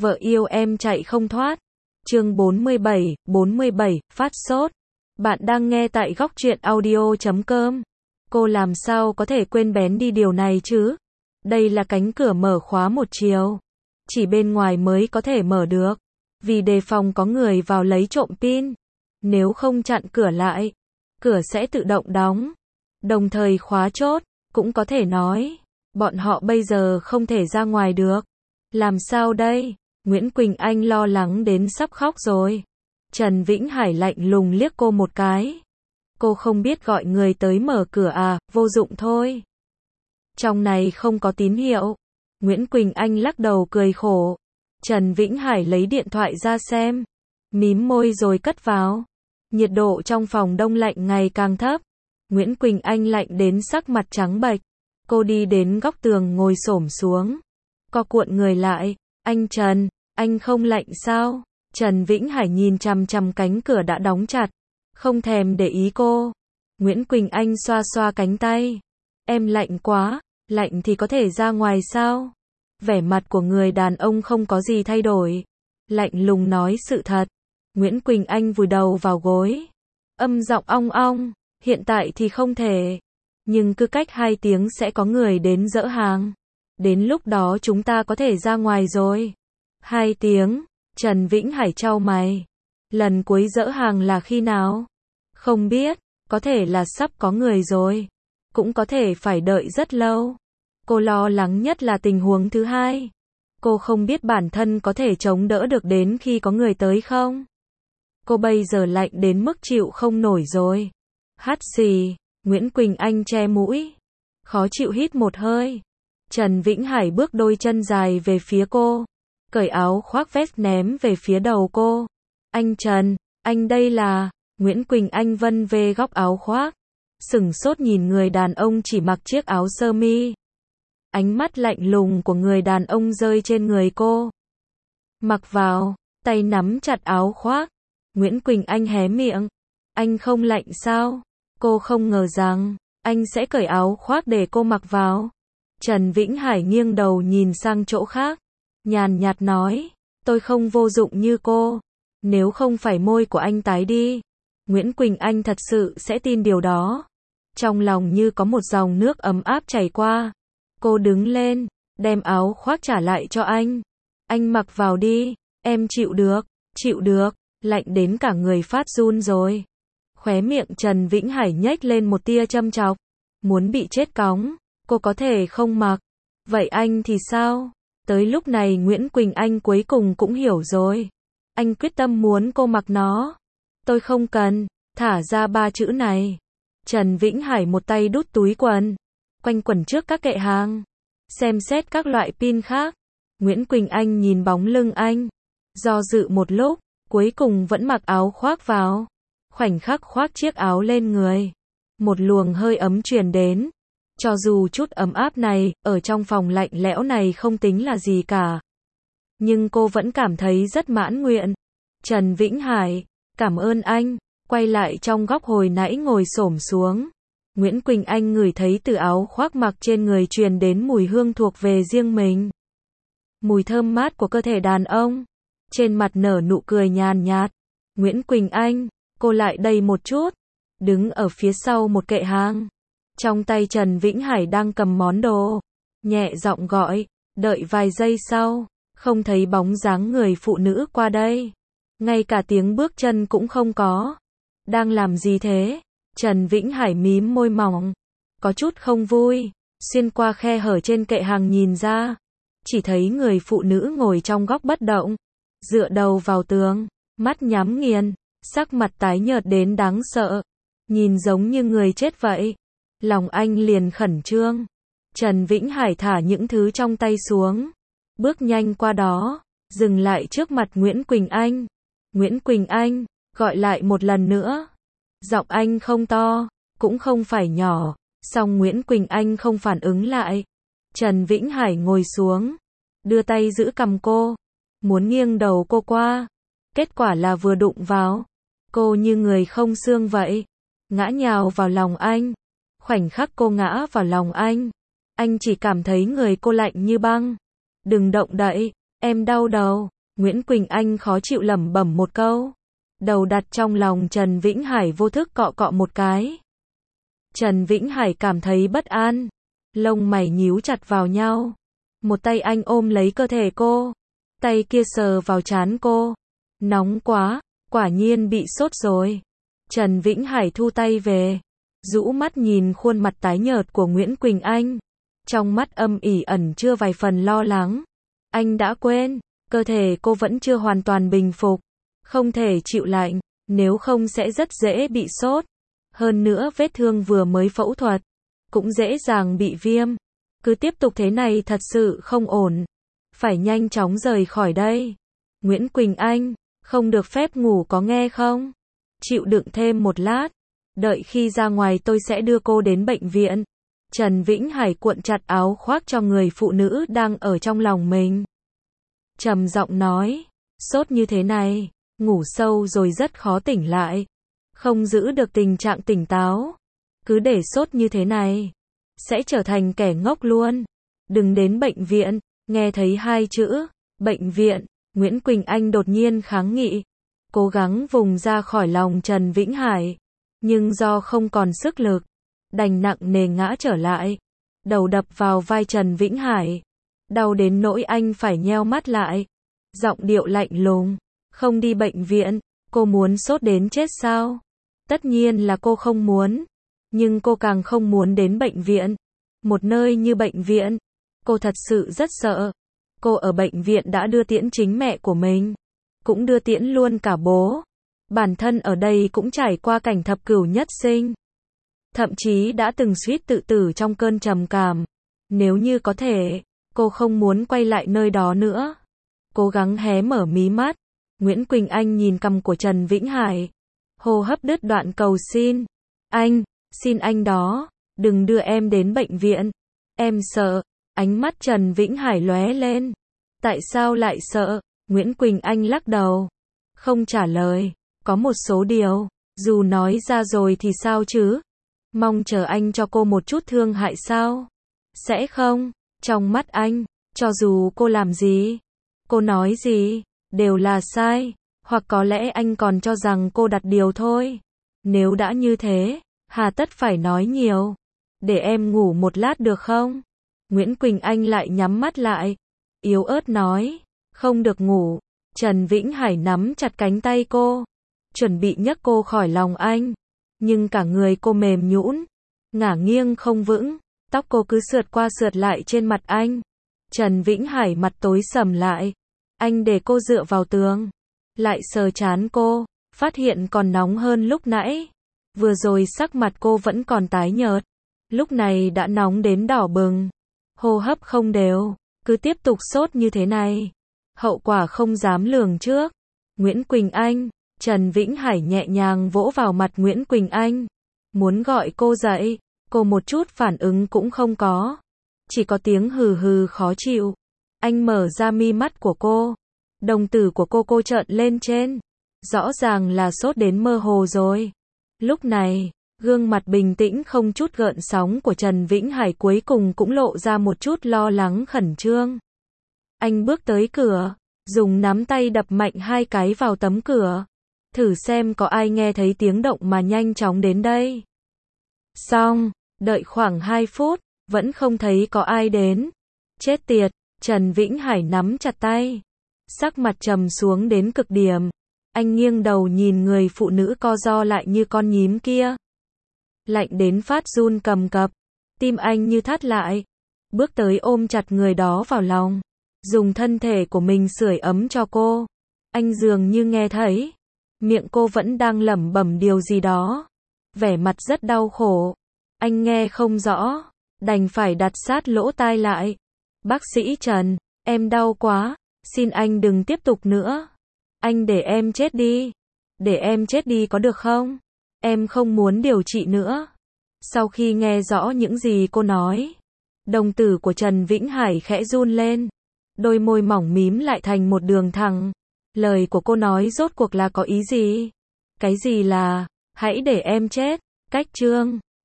Vợ yêu em chạy không thoát. Chương 47, phát sốt. Bạn đang nghe tại góc truyện audio.com. Cô làm sao có thể quên bén đi điều này chứ? Đây là cánh cửa mở khóa một chiều. Chỉ bên ngoài mới có thể mở được. Vì đề phòng có người vào lấy trộm pin. Nếu không chặn cửa lại, cửa sẽ tự động đóng. Đồng thời khóa chốt, cũng có thể nói, bọn họ bây giờ không thể ra ngoài được. Làm sao đây? Nguyễn Quỳnh Anh lo lắng đến sắp khóc rồi. Trần Vĩnh Hải lạnh lùng liếc cô một cái. Cô không biết gọi người tới mở cửa à, vô dụng thôi. Trong này không có tín hiệu. Nguyễn Quỳnh Anh lắc đầu cười khổ. Trần Vĩnh Hải lấy điện thoại ra xem. Mím môi rồi cất vào. Nhiệt độ trong phòng đông lạnh ngày càng thấp. Nguyễn Quỳnh Anh lạnh đến sắc mặt trắng bệch. Cô đi đến góc tường ngồi xổm xuống. Co cuộn người lại. Anh Trần, anh không lạnh sao? Trần Vĩnh Hải nhìn chằm chằm cánh cửa đã đóng chặt. Không thèm để ý cô. Nguyễn Quỳnh Anh xoa xoa cánh tay. Em lạnh quá, lạnh thì có thể ra ngoài sao? Vẻ mặt của người đàn ông không có gì thay đổi. Lạnh lùng nói sự thật. Nguyễn Quỳnh Anh vùi đầu vào gối. Âm giọng ong ong. Hiện tại thì không thể. Nhưng cứ cách 2 tiếng sẽ có người đến dỡ hàng. Đến lúc đó chúng ta có thể ra ngoài rồi. 2 tiếng. Trần Vĩnh Hải chau mày. Lần cuối dỡ hàng là khi nào? Không biết. Có thể là sắp có người rồi. Cũng có thể phải đợi rất lâu. Cô lo lắng nhất là tình huống thứ hai. Cô không biết bản thân có thể chống đỡ được đến khi có người tới không? Cô bây giờ lạnh đến mức chịu không nổi rồi. Hắt xì. Nguyễn Quỳnh Anh che mũi. Khó chịu hít một hơi. Trần Vĩnh Hải bước đôi chân dài về phía cô. Cởi áo khoác vest ném về phía đầu cô. Anh Trần, anh đây là... Nguyễn Quỳnh Anh vân về góc áo khoác. Sửng sốt nhìn người đàn ông chỉ mặc chiếc áo sơ mi. Ánh mắt lạnh lùng của người đàn ông rơi trên người cô. Mặc vào, tay nắm chặt áo khoác. Nguyễn Quỳnh Anh hé miệng. Anh không lạnh sao? Cô không ngờ rằng, anh sẽ cởi áo khoác để cô mặc vào. Trần Vĩnh Hải nghiêng đầu nhìn sang chỗ khác. Nhàn nhạt nói, tôi không vô dụng như cô. Nếu không phải môi của anh tái đi, Nguyễn Quỳnh Anh thật sự sẽ tin điều đó. Trong lòng như có một dòng nước ấm áp chảy qua. Cô đứng lên, đem áo khoác trả lại cho anh. Anh mặc vào đi, em chịu được, lạnh đến cả người phát run rồi. Khóe miệng Trần Vĩnh Hải nhếch lên một tia châm chọc. Muốn bị chết cóng, cô có thể không mặc. Vậy anh thì sao? Tới lúc này Nguyễn Quỳnh Anh cuối cùng cũng hiểu rồi. Anh quyết tâm muốn cô mặc nó. Tôi không cần, thả ra 3 chữ này. Trần Vĩnh Hải một tay đút túi quần. Quanh quẩn trước các kệ hàng. Xem xét các loại pin khác. Nguyễn Quỳnh Anh nhìn bóng lưng anh. Do dự một lúc, cuối cùng vẫn mặc áo khoác vào. Khoảnh khắc khoác chiếc áo lên người. Một luồng hơi ấm truyền đến. Cho dù chút ấm áp này, ở trong phòng lạnh lẽo này không tính là gì cả. Nhưng cô vẫn cảm thấy rất mãn nguyện. Trần Vĩnh Hải, cảm ơn anh. Quay lại trong góc hồi nãy ngồi xổm xuống. Nguyễn Quỳnh Anh ngửi thấy từ áo khoác mặc trên người truyền đến mùi hương thuộc về riêng mình. Mùi thơm mát của cơ thể đàn ông. Trên mặt nở nụ cười nhàn nhạt. Nguyễn Quỳnh Anh, cô lại đây một chút. Đứng ở phía sau một kệ hàng. Trong tay Trần Vĩnh Hải đang cầm món đồ. Nhẹ giọng gọi, đợi vài giây sau, không thấy bóng dáng người phụ nữ qua đây. Ngay cả tiếng bước chân cũng không có. Đang làm gì thế? Trần Vĩnh Hải mím môi mỏng. Có chút không vui. Xuyên qua khe hở trên kệ hàng nhìn ra. Chỉ thấy người phụ nữ ngồi trong góc bất động. Dựa đầu vào tường. Mắt nhắm nghiền. Sắc mặt tái nhợt đến đáng sợ. Nhìn giống như người chết vậy. Lòng anh liền khẩn trương. Trần Vĩnh Hải thả những thứ trong tay xuống. Bước nhanh qua đó. Dừng lại trước mặt Nguyễn Quỳnh Anh. Nguyễn Quỳnh Anh, gọi lại một lần nữa. Giọng anh không to, cũng không phải nhỏ. Song Nguyễn Quỳnh Anh không phản ứng lại. Trần Vĩnh Hải ngồi xuống. Đưa tay giữ cằm cô. Muốn nghiêng đầu cô qua. Kết quả là vừa đụng vào. Cô như người không xương vậy. Ngã nhào vào lòng anh. Khoảnh khắc cô ngã vào lòng anh chỉ cảm thấy người cô lạnh như băng. Đừng động đậy. Em đau đầu. Nguyễn Quỳnh Anh khó chịu lẩm bẩm một câu. Đầu đặt trong lòng Trần Vĩnh Hải vô thức cọ cọ một cái. Trần Vĩnh Hải cảm thấy bất an. Lông mày nhíu chặt vào nhau. Một tay anh ôm lấy cơ thể cô. Tay kia sờ vào trán cô. Nóng quá, quả nhiên bị sốt rồi. Trần Vĩnh Hải thu tay về. Rũ mắt nhìn khuôn mặt tái nhợt của Nguyễn Quỳnh Anh. Trong mắt âm ỉ ẩn chứa vài phần lo lắng. Anh đã quên, cơ thể cô vẫn chưa hoàn toàn bình phục. Không thể chịu lạnh, nếu không sẽ rất dễ bị sốt. Hơn nữa vết thương vừa mới phẫu thuật, cũng dễ dàng bị viêm. Cứ tiếp tục thế này thật sự không ổn. Phải nhanh chóng rời khỏi đây. Nguyễn Quỳnh Anh, không được phép ngủ có nghe không? Chịu đựng thêm một lát. Đợi khi ra ngoài tôi sẽ đưa cô đến bệnh viện. Trần Vĩnh Hải cuộn chặt áo khoác cho người phụ nữ đang ở trong lòng mình. Trầm giọng nói, sốt như thế này, ngủ sâu rồi rất khó tỉnh lại. Không giữ được tình trạng tỉnh táo. Cứ để sốt như thế này, sẽ trở thành kẻ ngốc luôn. Đừng đến bệnh viện. Nghe thấy hai chữ, bệnh viện, Nguyễn Quỳnh Anh đột nhiên kháng nghị. Cố gắng vùng ra khỏi lòng Trần Vĩnh Hải. Nhưng do không còn sức lực, đành nặng nề ngã trở lại. Đầu đập vào vai Trần Vĩnh Hải. Đau đến nỗi anh phải nheo mắt lại. Giọng điệu lạnh lùng. Không đi bệnh viện, cô muốn sốt đến chết sao? Tất nhiên là cô không muốn. Nhưng cô càng không muốn đến bệnh viện. Một nơi như bệnh viện. Cô thật sự rất sợ. Cô ở bệnh viện đã đưa tiễn chính mẹ của mình. Cũng đưa tiễn luôn cả bố. Bản thân ở đây cũng trải qua cảnh thập cửu nhất sinh. Thậm chí đã từng suýt tự tử trong cơn trầm cảm. Nếu như có thể, cô không muốn quay lại nơi đó nữa. Cố gắng hé mở mí mắt. Nguyễn Quỳnh Anh nhìn cằm của Trần Vĩnh Hải. Hô hấp đứt đoạn cầu xin. Anh, xin anh đó, đừng đưa em đến bệnh viện. Em sợ. Ánh mắt Trần Vĩnh Hải lóe lên. Tại sao lại sợ? Nguyễn Quỳnh Anh lắc đầu. Không trả lời. Có một số điều, dù nói ra rồi thì sao chứ? Mong chờ anh cho cô một chút thương hại sao? Sẽ không. Trong mắt anh, cho dù cô làm gì, cô nói gì, đều là sai. Hoặc có lẽ anh còn cho rằng cô đặt điều thôi. Nếu đã như thế, hà tất phải nói nhiều. Để em ngủ một lát được không? Nguyễn Quỳnh Anh lại nhắm mắt lại. Yếu ớt nói. Không được ngủ. Trần Vĩnh Hải nắm chặt cánh tay cô. Chuẩn bị nhấc cô khỏi lòng anh. Nhưng cả người cô mềm nhũn. Ngả nghiêng không vững. Tóc cô cứ sượt qua sượt lại trên mặt anh. Trần Vĩnh Hải mặt tối sầm lại. Anh để cô dựa vào tường. Lại sờ trán cô. Phát hiện còn nóng hơn lúc nãy. Vừa rồi sắc mặt cô vẫn còn tái nhợt. Lúc này đã nóng đến đỏ bừng. Hô hấp không đều. Cứ tiếp tục sốt như thế này. Hậu quả không dám lường trước. Nguyễn Quỳnh Anh. Trần Vĩnh Hải nhẹ nhàng vỗ vào mặt Nguyễn Quỳnh Anh. Muốn gọi cô dậy. Cô một chút phản ứng cũng không có. Chỉ có tiếng hừ hừ khó chịu. Anh mở ra mi mắt của cô. Đồng tử của cô trợn lên trên. Rõ ràng là sốt đến mơ hồ rồi. Lúc này, gương mặt bình tĩnh không chút gợn sóng của Trần Vĩnh Hải cuối cùng cũng lộ ra một chút lo lắng khẩn trương. Anh bước tới cửa, dùng nắm tay đập mạnh 2 cái vào tấm cửa. Thử xem có ai nghe thấy tiếng động mà nhanh chóng đến đây. Xong, đợi khoảng 2 phút, vẫn không thấy có ai đến. Chết tiệt, Trần Vĩnh Hải nắm chặt tay. Sắc mặt trầm xuống đến cực điểm. Anh nghiêng đầu nhìn người phụ nữ co ro lại như con nhím kia. Lạnh đến phát run cầm cập. Tim anh như thắt lại. Bước tới ôm chặt người đó vào lòng. Dùng thân thể của mình sưởi ấm cho cô. Anh dường như nghe thấy. Miệng cô vẫn đang lẩm bẩm điều gì đó. Vẻ mặt rất đau khổ. Anh nghe không rõ. Đành phải đặt sát lỗ tai lại. Bác sĩ Trần, em đau quá. Xin anh đừng tiếp tục nữa. Anh để em chết đi. Để em chết đi có được không? Em không muốn điều trị nữa. Sau khi nghe rõ những gì cô nói, đồng tử của Trần Vĩnh Hải khẽ run lên. Đôi môi mỏng mím lại thành một đường thẳng. Lời của cô nói rốt cuộc là có ý gì? Cái gì là, hãy để em chết? Cách chương